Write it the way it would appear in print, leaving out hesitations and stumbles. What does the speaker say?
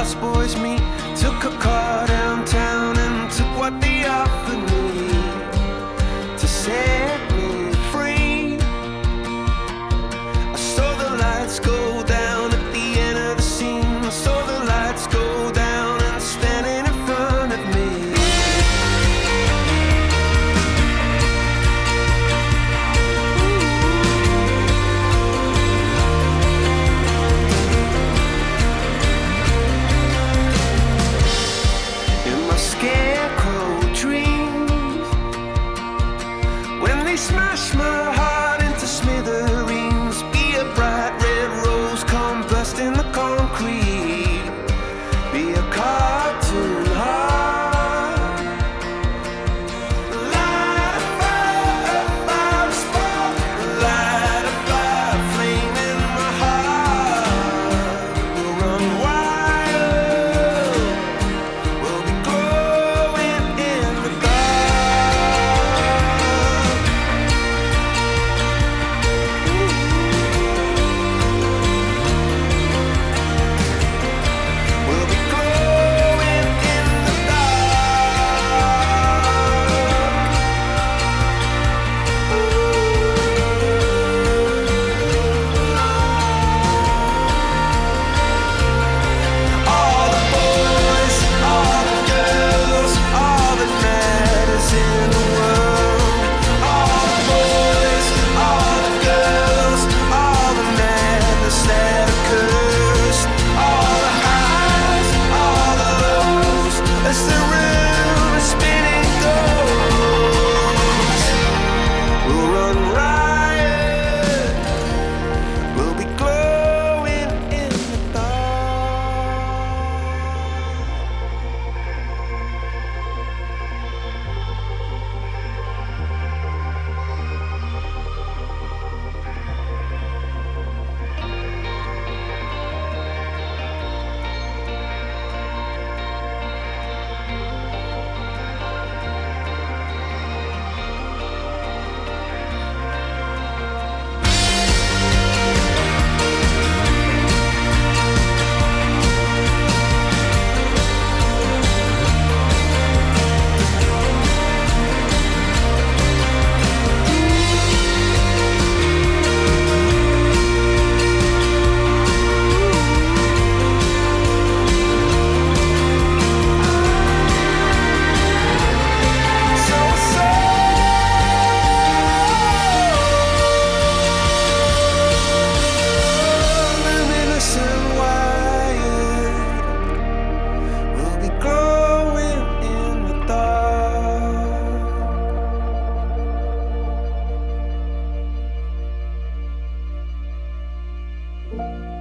lost boys meet. Took a car downtown and took what they offered me to set me free. I saw the lights go down at the end of the scene. I saw the lights go down and standing in front of me. Scarecrow dreams, when they smash my heart into smithereens, be a bright red rose come bursting the concrete, be a cartoon heart. Light a fire spark, light a fire flame in my heart. We'll run wild, we'll be glowing in the dark. We'll be glowing in the all the boys, all the girls, all that matters in the world. All the boys, all the girls, all the madness that occurs. All the highs, all the lows, as the room is spinning goes. We'll run riot, we'll be glowing in the dark. Luminous and wired, we'll be glowing in the dark.